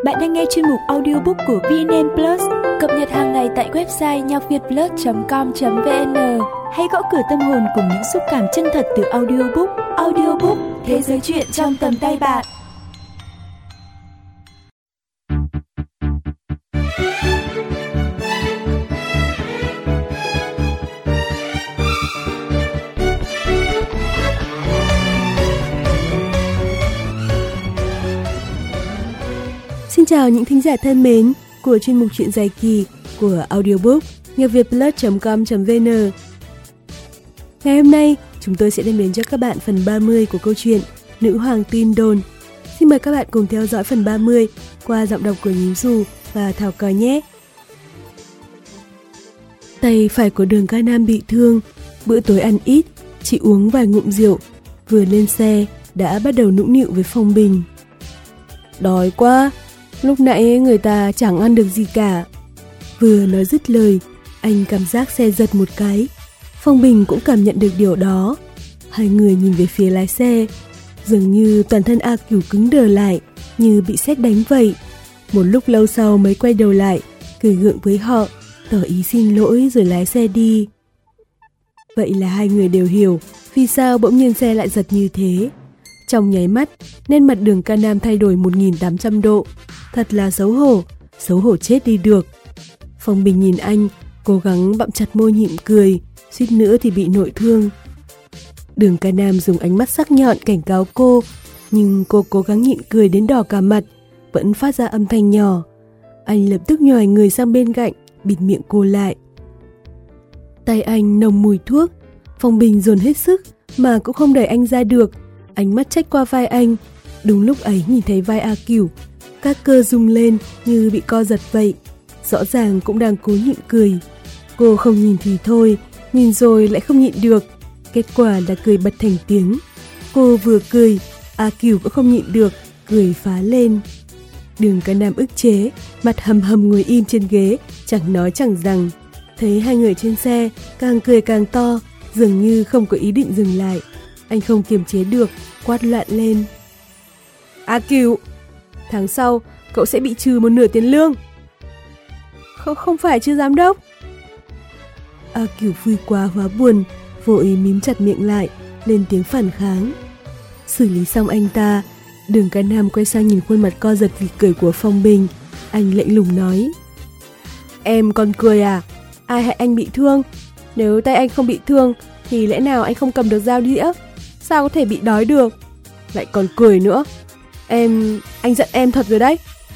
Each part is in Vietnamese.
Bạn đang nghe chuyên mục audiobook của VNN Plus, cập nhật hàng ngày tại website nhocvietplus.com.vn. Hãy gõ cửa tâm hồn cùng những xúc cảm chân thật từ audiobook. Audiobook, thế giới truyện trong tầm tay bạn. Xin chào những thính giả thân mến của chuyên mục truyện dài kỳ của audiobook nhocvietplus.com.vn. Ngày hôm nay, chúng tôi sẽ đem đến cho các bạn phần 30 của câu chuyện Nữ hoàng tin đồn. Xin mời các bạn cùng theo dõi phần 30 qua giọng đọc của Nhím Dù và Thảo Cò nhé. Tay phải của Đường Ca Nam bị thương, bữa tối ăn ít, chỉ uống vài ngụm rượu, vừa lên xe đã bắt đầu nũng nịu với Phong Bình. Đói quá, lúc nãy người ta chẳng ăn được gì cả. Vừa nói dứt lời, anh cảm giác xe giật một cái. Phong Bình cũng cảm nhận được điều đó. Hai người nhìn về phía lái xe, dường như toàn thân A Cửu cứng đờ lại, như bị sét đánh vậy. Một lúc lâu sau mới quay đầu lại, cười gượng với họ, tỏ ý xin lỗi rồi lái xe đi. Vậy là hai người đều hiểu vì sao bỗng nhiên xe lại giật như thế. Trong nháy mắt, nên mặt Đường Ca Nam thay đổi 1800 độ. Thật là xấu hổ chết đi được. Phong Bình nhìn anh, cố gắng bặm chặt môi nhịn cười, suýt nữa thì bị nội thương. Đường Ca Nam dùng ánh mắt sắc nhọn cảnh cáo cô, nhưng cô cố gắng nhịn cười đến đỏ cả mặt, vẫn phát ra âm thanh nhỏ. Anh lập tức nhòi người sang bên cạnh, bịt miệng cô lại. Tay anh nồng mùi thuốc, Phong Bình dồn hết sức mà cũng không đẩy anh ra được. Ánh mắt trách qua vai anh. Đúng lúc ấy nhìn thấy vai A Cửu, các cơ rung lên như bị co giật vậy. Rõ ràng cũng đang cố nhịn cười. Cô không nhìn thì thôi, nhìn rồi lại không nhịn được. Kết quả là cười bật thành tiếng. Cô vừa cười, A Cửu cũng không nhịn được, cười phá lên. Đường Ca Nam ức chế, mặt hầm hầm ngồi im trên ghế, chẳng nói chẳng rằng. Thấy hai người trên xe càng cười càng to, dường như không có ý định dừng lại. Anh không kiềm chế được, quát loạn lên. A Cửu, tháng sau cậu sẽ bị trừ 1/2 tiền lương. Không phải chứ giám đốc. A Cửu vui quá hóa buồn, vội mím chặt miệng lại, lên tiếng phản kháng. Xử lý xong anh ta, Đường Ca Nam quay sang nhìn khuôn mặt co giật vì cười của Phong Bình. Anh lạnh lùng nói. Em còn cười à? Ai hại anh bị thương? Nếu tay anh không bị thương thì lẽ nào anh không cầm được dao đĩa? Sao có thể bị đói được? Lại còn cười nữa. Anh giận em thật rồi đấy.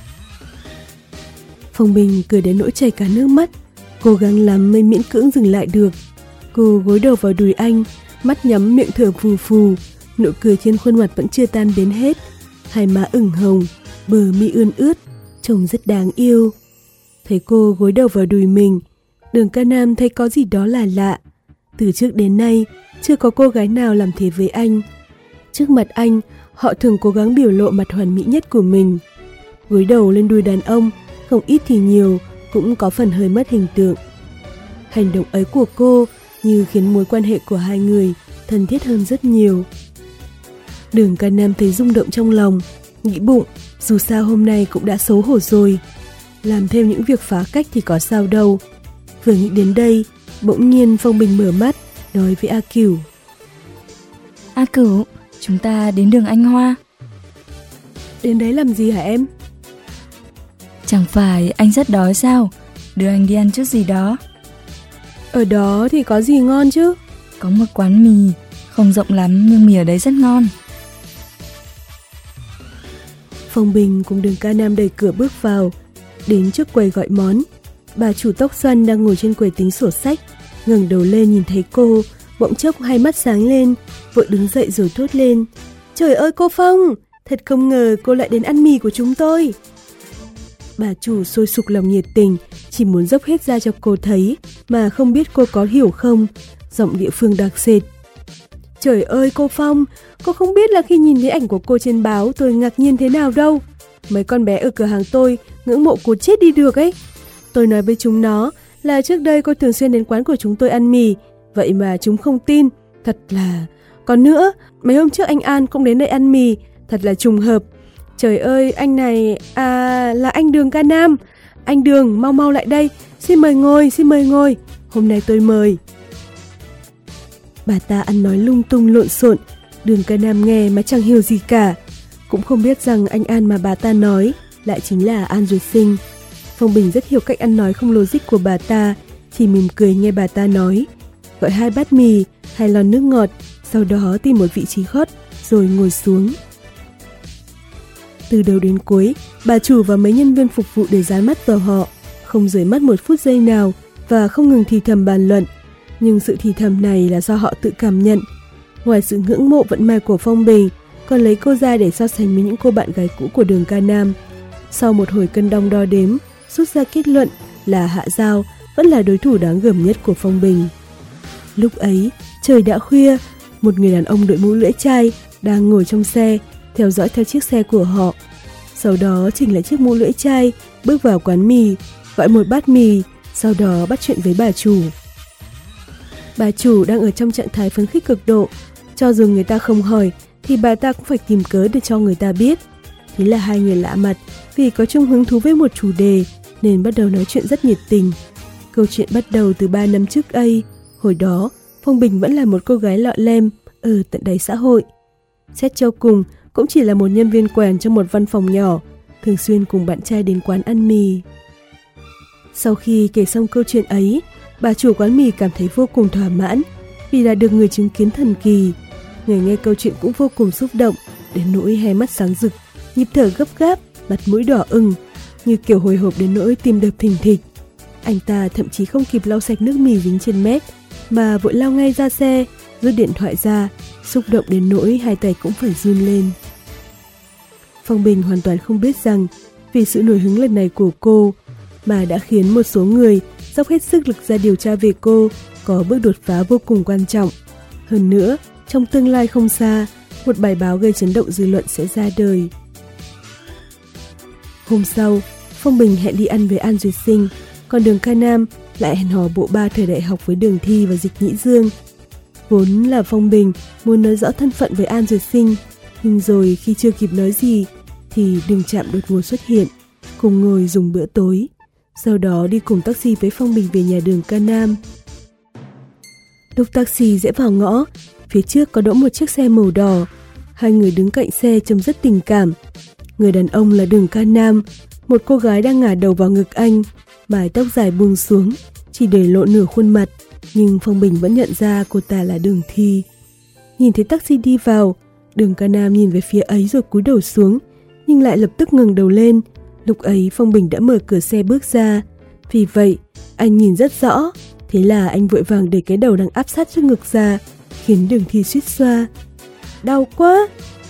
Phong Bình cười đến nỗi chảy cả nước mắt, cố gắng lắm mới miễn cưỡng dừng lại được. Cô gối đầu vào đùi anh, mắt nhắm miệng thở phù phù, nụ cười trên khuôn mặt vẫn chưa tan biến hết. Hai má ửng hồng, bờ mi ươn ướt, trông rất đáng yêu. Thấy cô gối đầu vào đùi mình, Đường Ca Nam thấy có gì đó là lạ. Từ trước đến nay, chưa có cô gái nào làm thế với anh. Trước mặt anh, họ thường cố gắng biểu lộ mặt hoàn mỹ nhất của mình. Gối đầu lên đùi đàn ông, không ít thì nhiều, cũng có phần hơi mất hình tượng. Hành động ấy của cô như khiến mối quan hệ của hai người thân thiết hơn rất nhiều. Đường Ca Nam thấy rung động trong lòng, nghĩ bụng, dù sao hôm nay cũng đã xấu hổ rồi. Làm thêm những việc phá cách thì có sao đâu. Vừa nghĩ đến đây, bỗng nhiên Phong Bình mở mắt, nói với A Cửu. A Cửu, chúng ta đến đường Anh Hoa. Đến đấy làm gì hả em? Chẳng phải anh rất đói sao? Đưa anh đi ăn chút gì đó. Ở đó thì có gì ngon chứ? Có một quán mì, không rộng lắm nhưng mì ở đấy rất ngon. Phong Bình cùng Đường Ca Nam đẩy cửa bước vào, đến trước quầy gọi món. Bà chủ tóc xoăn đang ngồi trên quầy tính sổ sách, ngẩng đầu lên nhìn thấy cô, bỗng chốc hai mắt sáng lên, vội đứng dậy rồi thốt lên. Trời ơi cô Phong, thật không ngờ cô lại đến ăn mì của chúng tôi. Bà chủ sôi sục lòng nhiệt tình, chỉ muốn dốc hết ra cho cô thấy, mà không biết cô có hiểu không, giọng địa phương đặc sệt. Trời ơi cô Phong, cô không biết là khi nhìn thấy ảnh của cô trên báo tôi ngạc nhiên thế nào đâu. Mấy con bé ở cửa hàng tôi ngưỡng mộ cô chết đi được ấy. Tôi nói với chúng nó là trước đây cô thường xuyên đến quán của chúng tôi ăn mì, vậy mà chúng không tin, thật là... Còn nữa, mấy hôm trước anh An cũng đến đây ăn mì, thật là trùng hợp. Trời ơi, anh này, là anh Đường Ca Nam. Anh Đường, mau mau lại đây, xin mời ngồi, hôm nay tôi mời. Bà ta ăn nói lung tung lộn xộn, Đường Ca Nam nghe mà chẳng hiểu gì cả, cũng không biết rằng anh An mà bà ta nói lại chính là An Duy Sinh. Phong Bình rất hiểu cách ăn nói không logic của bà ta, chỉ mỉm cười nghe bà ta nói, gọi 2 bát mì, 2 lon nước ngọt, sau đó tìm một vị trí gót rồi ngồi xuống. Từ đầu đến cuối, bà chủ và mấy nhân viên phục vụ đều dán mắt vào họ, không rời mắt một phút giây nào và không ngừng thì thầm bàn luận. Nhưng sự thì thầm này là do họ tự cảm nhận. Ngoài sự ngưỡng mộ vận may của Phong Bình, còn lấy cô ra để so sánh với những cô bạn gái cũ của Đường Ca Nam. Sau một hồi cân đong đo đếm, rút ra kết luận là Hạ Giao vẫn là đối thủ đáng gờm nhất của Phong Bình. Lúc ấy, trời đã khuya, một người đàn ông đội mũ lưỡi chai đang ngồi trong xe, theo dõi theo chiếc xe của họ. Sau đó chỉnh lại chiếc mũ lưỡi chai, bước vào quán mì, gọi một bát mì, sau đó bắt chuyện với bà chủ. Bà chủ đang ở trong trạng thái phấn khích cực độ, cho dù người ta không hỏi thì bà ta cũng phải tìm cớ để cho người ta biết. Thế là hai người lạ mặt, vì có chung hứng thú với một chủ đề nên bắt đầu nói chuyện rất nhiệt tình. Câu chuyện bắt đầu từ 3 năm trước đây. Hồi đó, Phong Bình vẫn là một cô gái lọ lem ở tận đáy xã hội. Xét cho cùng, cũng chỉ là một nhân viên quèn trong một văn phòng nhỏ, thường xuyên cùng bạn trai đến quán ăn mì. Sau khi kể xong câu chuyện ấy, bà chủ quán mì cảm thấy vô cùng thỏa mãn vì đã được người chứng kiến thần kỳ. Người nghe câu chuyện cũng vô cùng xúc động, đến nỗi hai mắt sáng rực, nhịp thở gấp gáp, mặt mũi đỏ ửng, như kiểu hồi hộp đến nỗi tim đập thình thịch. Anh ta thậm chí không kịp lau sạch nước mì dính trên mép, mà vội lao ngay ra xe, rút điện thoại ra, xúc động đến nỗi hai tay cũng phải run lên. Phong Bình hoàn toàn không biết rằng vì sự nổi hứng lần này của cô mà đã khiến một số người dốc hết sức lực ra điều tra về cô có bước đột phá vô cùng quan trọng. Hơn nữa, trong tương lai không xa, một bài báo gây chấn động dư luận sẽ ra đời. Hôm sau, Phong Bình hẹn đi ăn với An Duy Sinh, còn Đường Ca Nam lại hẹn hò bộ ba thời đại học với Đường Thi và Dịch Nhĩ Dương. Vốn là Phong Bình muốn nói rõ thân phận với An Duy Sinh, nhưng rồi khi chưa kịp nói gì thì Đường Trạm đột ngột xuất hiện, cùng ngồi dùng bữa tối, sau đó đi cùng taxi với Phong Bình về nhà Đường Ca Nam. Lúc taxi rẽ vào ngõ, phía trước có đỗ một chiếc xe màu đỏ. Hai người đứng cạnh xe trông rất tình cảm. Người đàn ông là Đường Ca Nam, một cô gái đang ngả đầu vào ngực anh, mái tóc dài buông xuống, chỉ để lộ nửa khuôn mặt, nhưng Phong Bình vẫn nhận ra cô ta là Đường Thi. Nhìn thấy taxi đi vào, Đường Ca Nam nhìn về phía ấy rồi cúi đầu xuống, nhưng lại lập tức ngẩng đầu lên. Lúc ấy Phong Bình đã mở cửa xe bước ra, vì vậy anh nhìn rất rõ. Thế là anh vội vàng để cái đầu đang áp sát trước ngực ra, khiến Đường Thi suýt xoa. Đau quá!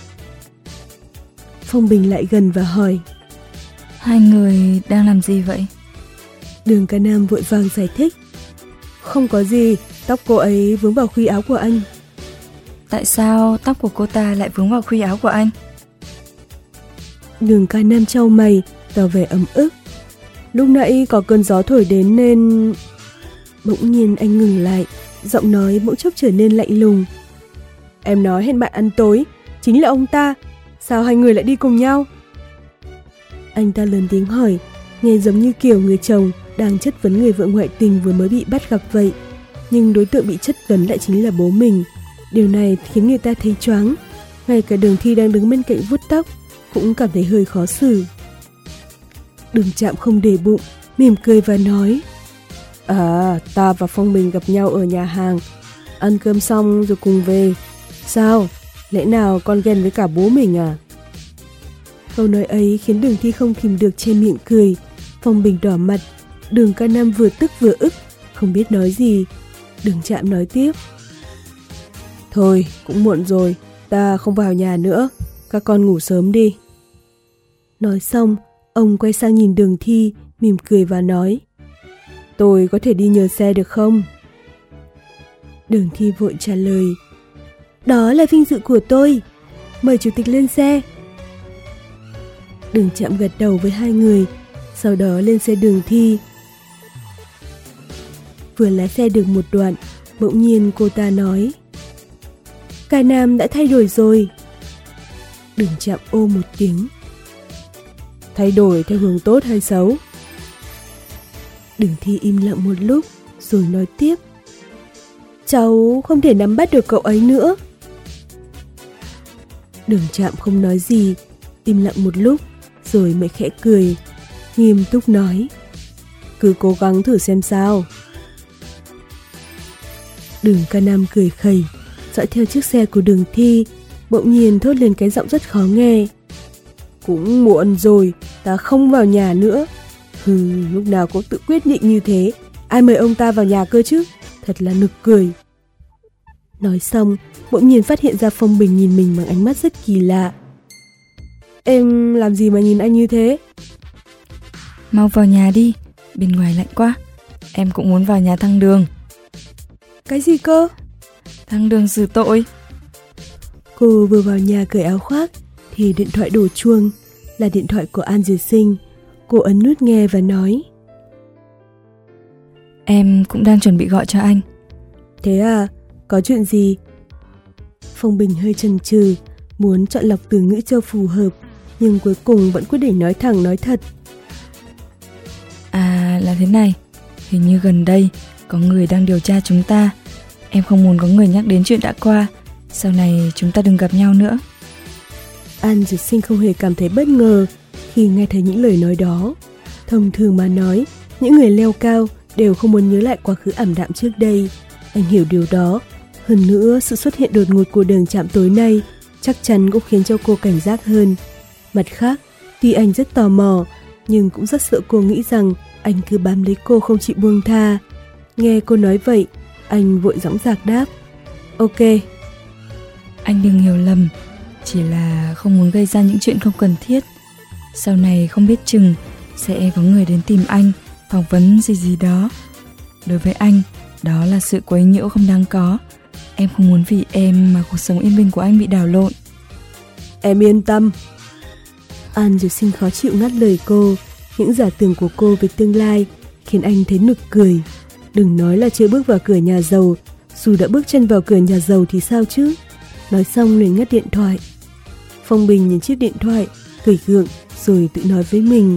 Phong Bình lại gần và hỏi, hai người đang làm gì vậy? Đường Ca Nam vội vàng giải thích, không có gì, tóc cô ấy vướng vào khuy áo của anh. Tại sao tóc của cô ta lại vướng vào khuy áo của anh? Đường Ca Nam chau mày, tỏ vẻ ấm ức. Lúc nãy có cơn gió thổi đến nên... Bỗng nhiên anh ngừng lại, giọng nói bỗng chốc trở nên lạnh lùng. Em nói hẹn bạn ăn tối, chính là ông ta, sao hai người lại đi cùng nhau? Anh ta lớn tiếng hỏi, nghe giống như kiểu người chồng đang chất vấn người vợ ngoại tình vừa mới bị bắt gặp vậy. Nhưng đối tượng bị chất vấn lại chính là bố mình. Điều này khiến người ta thấy choáng. Ngay cả Đường Thi đang đứng bên cạnh vuốt tóc cũng cảm thấy hơi khó xử. Đường Trạm không để bụng, mỉm cười và nói, ta và Phong Bình gặp nhau ở nhà hàng, ăn cơm xong rồi cùng về. Sao? Lẽ nào con ghen với cả bố mình à? Câu nói ấy khiến Đường Thi không kìm được che miệng cười. Phong Bình đỏ mặt, Đường Ca Nam vừa tức vừa ức, không biết nói gì. Đường Trạm nói tiếp, thôi cũng muộn rồi, ta không vào nhà nữa, các con ngủ sớm đi. Nói xong, ông quay sang nhìn Đường Thi, mỉm cười và nói, tôi có thể đi nhờ xe được không? Đường Thi vội trả lời, đó là vinh dự của tôi, mời chủ tịch lên xe. Đường Trạm gật đầu với hai người, sau đó lên xe Đường Thi. Vừa lái xe được một đoạn, bỗng nhiên cô ta nói, Ca Nam đã thay đổi rồi. Đường Trạm ô một tiếng, thay đổi theo hướng tốt hay xấu? Đường Thi im lặng một lúc rồi nói tiếp. Cháu không thể nắm bắt được cậu ấy nữa. Đường Trạm không nói gì, im lặng một lúc rồi mới khẽ cười, nghiêm túc nói. Cứ cố gắng thử xem sao. Đường Ca Nam cười khẩy, dõi theo chiếc xe của Đường Thi, bỗng nhiên thốt lên cái giọng rất khó nghe. Cũng muộn rồi, ta không vào nhà nữa. Lúc nào cũng tự quyết định như thế, ai mời ông ta vào nhà cơ chứ, thật là nực cười. Nói xong, bỗng nhiên phát hiện ra Phong Bình nhìn mình bằng ánh mắt rất kỳ lạ. Em làm gì mà nhìn anh như thế? Mau vào nhà đi, bên ngoài lạnh quá. Em cũng muốn vào nhà Thăng Đường. Cái gì cơ? Thăng Đường xử tội. Cô vừa vào nhà cởi áo khoác thì điện thoại đổ chuông, là điện thoại của An Duyệt Sinh. Cô ấn nút nghe và nói. Em cũng đang chuẩn bị gọi cho anh. Thế à, có chuyện gì? Phong Bình hơi chần chừ, muốn chọn lọc từ ngữ cho phù hợp, nhưng cuối cùng vẫn quyết định nói thẳng nói thật. À, là thế này, hình như gần đây có người đang điều tra chúng ta. Em không muốn có người nhắc đến chuyện đã qua, sau này chúng ta đừng gặp nhau nữa. An Duyệt Sinh không hề cảm thấy bất ngờ khi nghe thấy những lời nói đó. Thông thường mà nói, những người leo cao đều không muốn nhớ lại quá khứ ảm đạm trước đây. Anh hiểu điều đó. Hơn nữa, sự xuất hiện đột ngột của Đường Trạm tối nay chắc chắn cũng khiến cho cô cảnh giác hơn. Mặt khác, tuy anh rất tò mò, nhưng cũng rất sợ cô nghĩ rằng anh cứ bám lấy cô không chịu buông tha. Nghe cô nói vậy, anh vội dõng dạc đáp. Ok. Anh đừng hiểu lầm, chỉ là không muốn gây ra những chuyện không cần thiết. Sau này không biết chừng sẽ có người đến tìm anh, phỏng vấn gì đó. Đối với anh, đó là sự quấy nhiễu không đáng có. Em không muốn vì em mà cuộc sống yên bình của anh bị đảo lộn. Em yên tâm. An Duyệt Sinh khó chịu ngắt lời cô. Những giả tưởng của cô về tương lai khiến anh thấy nực cười. Đừng nói là chưa bước vào cửa nhà giàu, dù đã bước chân vào cửa nhà giàu thì sao chứ. Nói xong liền ngắt điện thoại. Phong Bình nhìn chiếc điện thoại, cười gượng rồi tự nói với mình.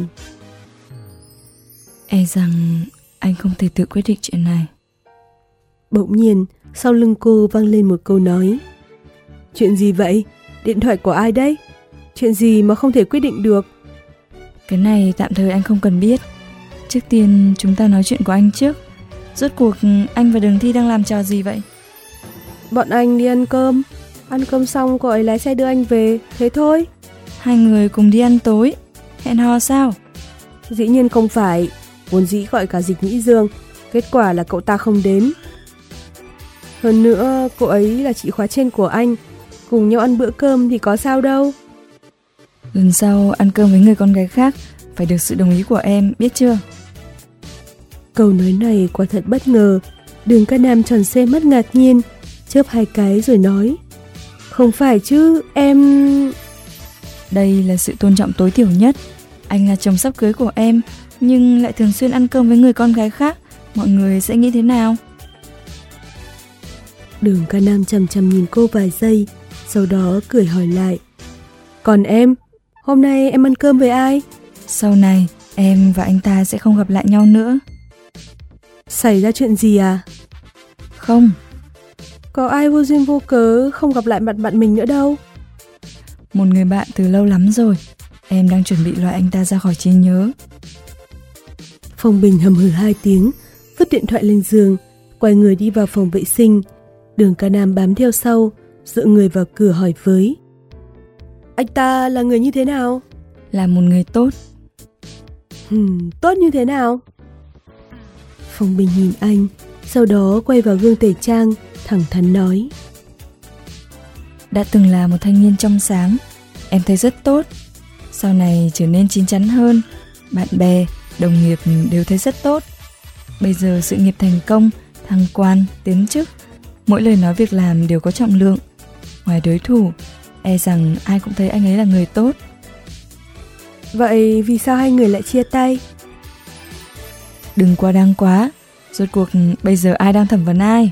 E rằng anh không thể tự quyết định chuyện này. Bỗng nhiên, sau lưng cô vang lên một câu nói. Chuyện gì vậy? Điện thoại của ai đấy? Chuyện gì mà không thể quyết định được? Cái này tạm thời anh không cần biết. Trước tiên chúng ta nói chuyện của anh trước. Rốt cuộc anh và Đường Thi đang làm trò gì vậy? Bọn anh đi ăn cơm. Ăn cơm xong cô ấy lái xe đưa anh về. Thế thôi. Hai người cùng đi ăn tối. Hẹn hò sao? Dĩ nhiên không phải. Vốn dĩ gọi cả Dịch Nhĩ Dương. Kết quả là cậu ta không đến. Hơn nữa cô ấy là chị khóa trên của anh. Cùng nhau ăn bữa cơm thì có sao đâu. Lần sau ăn cơm với người con gái khác phải được sự đồng ý của em, biết chưa? Câu nói này quả thật bất ngờ. Đường Ca Nam tròn xe mắt ngạc nhiên, chớp hai cái rồi nói. Không phải chứ, em... Đây là sự tôn trọng tối thiểu nhất. Anh là chồng sắp cưới của em, nhưng lại thường xuyên ăn cơm với người con gái khác. Mọi người sẽ nghĩ thế nào? Đường Ca Nam chằm chằm nhìn cô vài giây, sau đó cười hỏi lại. Còn em, hôm nay em ăn cơm với ai? Sau này, em và anh ta sẽ không gặp lại nhau nữa. Xảy ra chuyện gì à? Không. Có ai vô duyên vô cớ không gặp lại mặt bạn mình nữa đâu. Một người bạn từ lâu lắm rồi. Em đang chuẩn bị loại anh ta ra khỏi trí nhớ. Phong Bình hầm hừ 2 tiếng, vứt điện thoại lên giường, quay người đi vào phòng vệ sinh. Đường Ca Nam bám theo sau, dựa người vào cửa hỏi với. Anh ta là người như thế nào? Là một người tốt. Tốt như thế nào? Phong Bình nhìn anh, sau đó quay vào gương tẩy trang, thẳng thắn nói. Đã từng là một thanh niên trong sáng, em thấy rất tốt. Sau này trở nên chín chắn hơn, bạn bè, đồng nghiệp đều thấy rất tốt. Bây giờ sự nghiệp thành công, thăng quan, tiến chức, mỗi lời nói việc làm đều có trọng lượng. Ngoài đối thủ, e rằng ai cũng thấy anh ấy là người tốt. Vậy vì sao hai người lại chia tay? Đừng quá đáng quá. Rốt cuộc bây giờ ai đang thẩm vấn ai?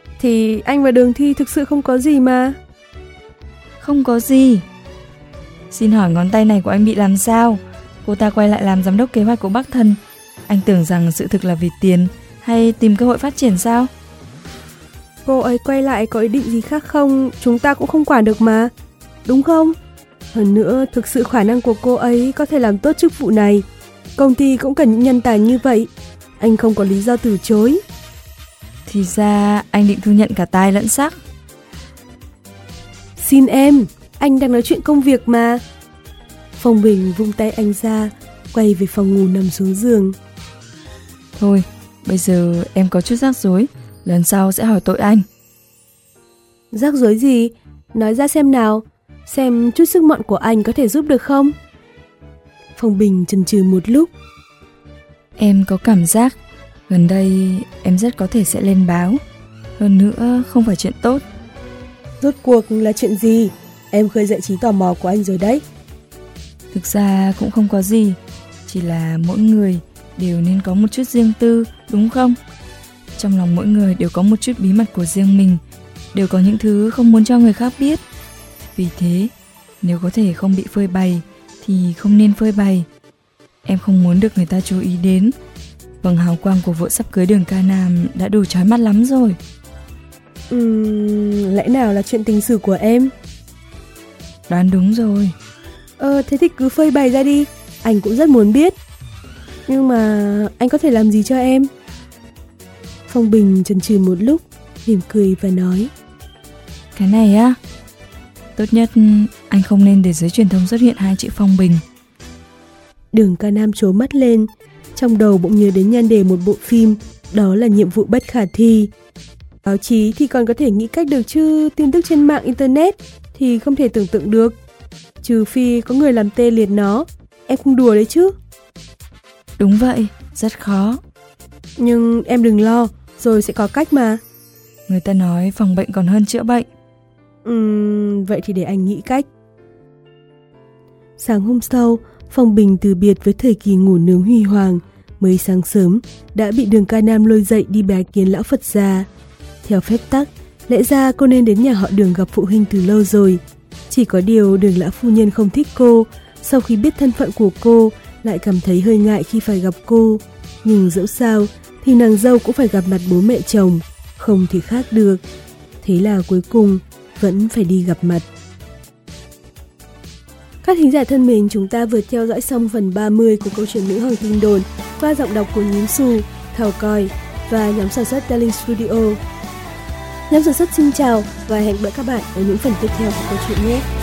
Thì anh và Đường Thi thực sự không có gì mà. Không có gì? Xin hỏi ngón tay này của anh bị làm sao? Cô ta quay lại làm giám đốc kế hoạch của Bắc Thần. Anh tưởng rằng sự thực là vì tiền hay tìm cơ hội phát triển sao? Cô ấy quay lại có ý định gì khác không? Chúng ta cũng không quản được mà. Đúng không? Hơn nữa, thực sự khả năng của cô ấy có thể làm tốt chức vụ này. Công ty cũng cần những nhân tài như vậy. Anh không có lý do từ chối. Thì ra anh định thu nhận cả tài lẫn sắc. Xin em, anh đang nói chuyện công việc mà. Phong Bình vung tay anh ra, quay về phòng ngủ nằm xuống giường. Thôi, bây giờ em có chút rắc rối, lần sau sẽ hỏi tội anh. Rắc rối gì? Nói ra xem nào, xem chút sức mọn của anh có thể giúp được không? Phong Bình chần chừ một lúc. Em có cảm giác gần đây em rất có thể sẽ lên báo. Hơn nữa không phải chuyện tốt. Rốt cuộc là chuyện gì? Em khơi dậy trí tò mò của anh rồi đấy. Thực ra cũng không có gì, chỉ là mỗi người đều nên có một chút riêng tư, đúng không? Trong lòng mỗi người đều có một chút bí mật của riêng mình, đều có những thứ không muốn cho người khác biết. Vì thế, nếu có thể không bị phơi bày thì không nên phơi bày. Em không muốn được người ta chú ý đến. Vầng hào quang của vợ sắp cưới Đường Ca Nam đã đủ chói mắt lắm rồi. Lẽ nào là chuyện tình sử của em? Đoán đúng rồi. Thế thì cứ phơi bày ra đi, anh cũng rất muốn biết. Nhưng mà anh có thể làm gì cho em? Phong Bình chần chừ một lúc, mỉm cười và nói: Cái này á, tốt nhất anh không nên để giới truyền thông xuất hiện hai chữ Phong Bình. Đường Ca Nam trố mắt lên, trong đầu bỗng nhớ đến nhan đề một bộ phim, đó là Nhiệm vụ bất khả thi. Báo chí thì còn có thể nghĩ cách được chứ tin tức trên mạng internet thì không thể tưởng tượng được. Trừ phi có người làm tê liệt nó. Em không đùa đấy chứ? Đúng vậy, rất khó. Nhưng em đừng lo, rồi sẽ có cách mà. Người ta nói phòng bệnh còn hơn chữa bệnh. Vậy thì để anh nghĩ cách. Sáng hôm sau, Phong Bình từ biệt với thời kỳ ngủ nướng huy hoàng. Mới sáng sớm đã bị Đường Ca Nam lôi dậy đi bái kiến lão Phật già. Theo phép tắc, lẽ ra cô nên đến nhà họ Đường gặp phụ huynh từ lâu rồi. Chỉ có điều Đường lão phu nhân không thích cô. Sau khi biết thân phận của cô, lại cảm thấy hơi ngại khi phải gặp cô. Nhưng dẫu sao thì nàng dâu cũng phải gặp mặt bố mẹ chồng, không thể khác được. Thế là cuối cùng vẫn phải đi gặp mặt. Các thính giả thân mến, chúng ta vừa theo dõi xong phần 30 của câu chuyện Nữ Hoàng Tin Đồn qua giọng đọc của Nhím Xù, Thảo Còi và nhóm sản xuất Darling Studio. Nhóm sản xuất xin chào và hẹn gặp lại các bạn ở những phần tiếp theo của câu chuyện nhé.